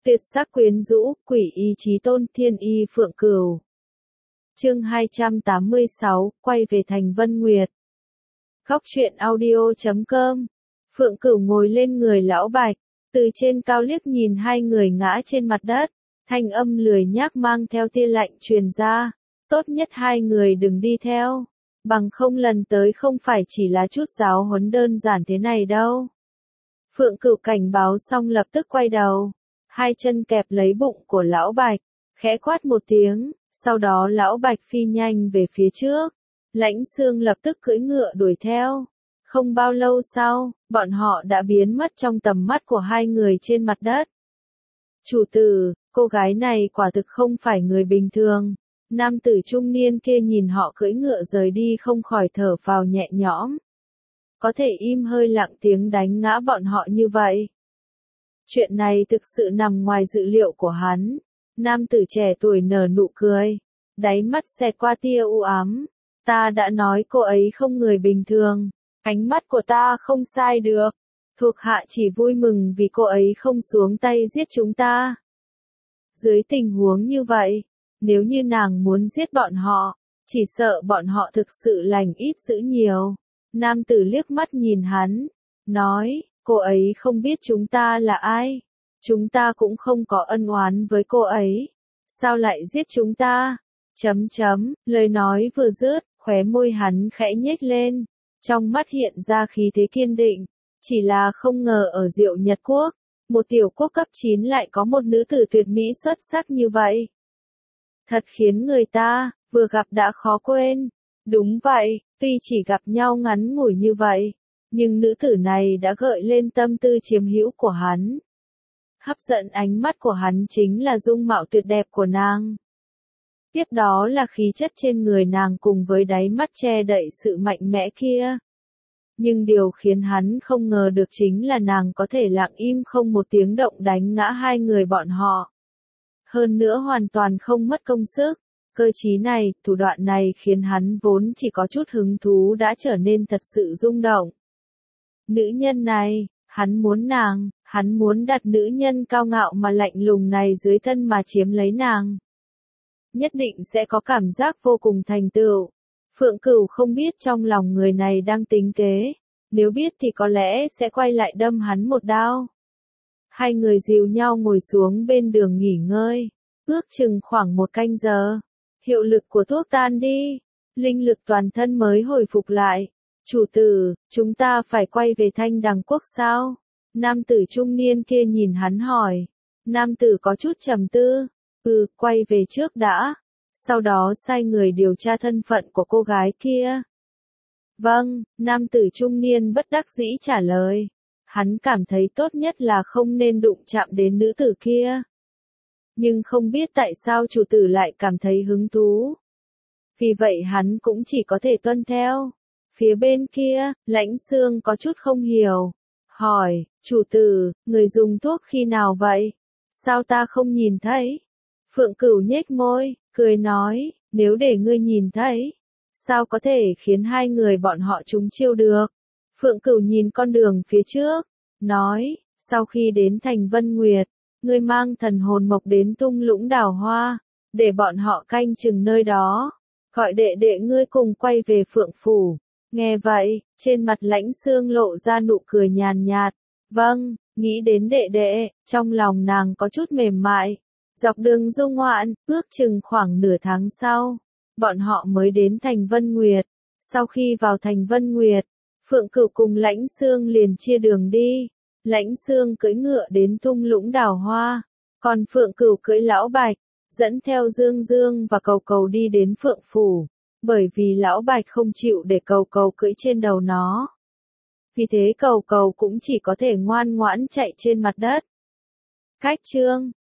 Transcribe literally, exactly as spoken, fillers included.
Tuyệt sắc quyến rũ, quỷ y chí tôn, thiên y phượng cửu. Chương hai trăm tám mươi sáu, quay về thành Vân Nguyệt. Góc truyện audio chấm com. Phượng Cửu ngồi lên người lão Bạch, từ trên cao liếc nhìn hai người ngã trên mặt đất, thanh âm lười nhác mang theo tia lạnh truyền ra, tốt nhất hai người đừng đi theo, bằng không lần tới không phải chỉ là chút giáo huấn đơn giản thế này đâu. Phượng Cửu cảnh báo xong lập tức quay đầu, hai chân kẹp lấy bụng của lão Bạch, khẽ quát một tiếng, sau đó lão Bạch phi nhanh về phía trước. Lãnh Xương lập tức cưỡi ngựa đuổi theo. Không bao lâu sau, bọn họ đã biến mất trong tầm mắt của hai người trên mặt đất. Chủ tử, cô gái này quả thực không phải người bình thường. Nam tử trung niên kia nhìn họ cưỡi ngựa rời đi không khỏi thở phào nhẹ nhõm. Có thể im hơi lặng tiếng đánh ngã bọn họ như vậy. Chuyện này thực sự nằm ngoài dự liệu của hắn. Nam tử trẻ tuổi nở nụ cười, đáy mắt xẹt qua tia u ám. Ta đã nói cô ấy không người bình thường, ánh mắt của ta không sai được. Thuộc hạ chỉ vui mừng vì cô ấy không xuống tay giết chúng ta. Dưới tình huống như vậy, nếu như nàng muốn giết bọn họ, chỉ sợ bọn họ thực sự lành ít dữ nhiều. Nam tử liếc mắt nhìn hắn, nói, cô ấy không biết chúng ta là ai. Chúng ta cũng không có ân oán với cô ấy. Sao lại giết chúng ta? Chấm chấm, lời nói vừa dứt, khóe môi hắn khẽ nhếch lên. Trong mắt hiện ra khí thế kiên định. Chỉ là không ngờ ở Diệu Nhật Quốc, một tiểu quốc cấp chín lại có một nữ tử tuyệt mỹ xuất sắc như vậy. Thật khiến người ta, vừa gặp đã khó quên. Đúng vậy, tuy chỉ gặp nhau ngắn ngủi như vậy, nhưng nữ tử này đã gợi lên tâm tư chiếm hữu của hắn. Hấp dẫn ánh mắt của hắn chính là dung mạo tuyệt đẹp của nàng. Tiếp đó là khí chất trên người nàng cùng với đáy mắt che đậy sự mạnh mẽ kia. Nhưng điều khiến hắn không ngờ được chính là nàng có thể lặng im không một tiếng động đánh ngã hai người bọn họ. Hơn nữa hoàn toàn không mất công sức. Cơ trí này, thủ đoạn này khiến hắn vốn chỉ có chút hứng thú đã trở nên thật sự rung động. Nữ nhân này, hắn muốn nàng, hắn muốn đặt nữ nhân cao ngạo mà lạnh lùng này dưới thân mà chiếm lấy nàng. Nhất định sẽ có cảm giác vô cùng thành tựu. Phượng Cửu không biết trong lòng người này đang tính kế, nếu biết thì có lẽ sẽ quay lại đâm hắn một đao. Hai người dìu nhau ngồi xuống bên đường nghỉ ngơi, ước chừng khoảng một canh giờ. Hiệu lực của thuốc tan đi, linh lực toàn thân mới hồi phục lại. Chủ tử, chúng ta phải quay về Thanh Đằng Quốc sao? Nam tử trung niên kia nhìn hắn hỏi. Nam tử có chút trầm tư. Ừ, quay về trước đã. Sau đó sai người điều tra thân phận của cô gái kia. Vâng, nam tử trung niên bất đắc dĩ trả lời. Hắn cảm thấy tốt nhất là không nên đụng chạm đến nữ tử kia. Nhưng không biết tại sao chủ tử lại cảm thấy hứng thú. Vì vậy hắn cũng chỉ có thể tuân theo. Phía bên kia, Lãnh Xương có chút không hiểu. Hỏi, chủ tử, người dùng thuốc khi nào vậy? Sao ta không nhìn thấy? Phượng Cửu nhếch môi, cười nói, nếu để ngươi nhìn thấy, sao có thể khiến hai người bọn họ trúng chiêu được? Phượng Cửu nhìn con đường phía trước, nói, sau khi đến thành Vân Nguyệt, ngươi mang thần hồn mộc đến Thung Lũng Đào Hoa, để bọn họ canh chừng nơi đó, gọi đệ đệ ngươi cùng quay về Phượng Phủ. Nghe vậy, trên mặt Lãnh Xương lộ ra nụ cười nhàn nhạt, vâng, nghĩ đến đệ đệ, trong lòng nàng có chút mềm mại. Dọc đường du ngoạn, ước chừng khoảng nửa tháng sau, bọn họ mới đến thành Vân Nguyệt. Sau khi vào thành Vân Nguyệt, Phượng Cửu cùng Lãnh Xương liền chia đường đi. Lãnh Xương cưỡi ngựa đến Thung Lũng Đào Hoa, còn Phượng Cửu cưỡi Lão Bạch, dẫn theo Dương Dương và Cầu Cầu đi đến Phượng Phủ, bởi vì Lão Bạch không chịu để Cầu Cầu cưỡi trên đầu nó. Vì thế Cầu Cầu cũng chỉ có thể ngoan ngoãn chạy trên mặt đất. Cách chương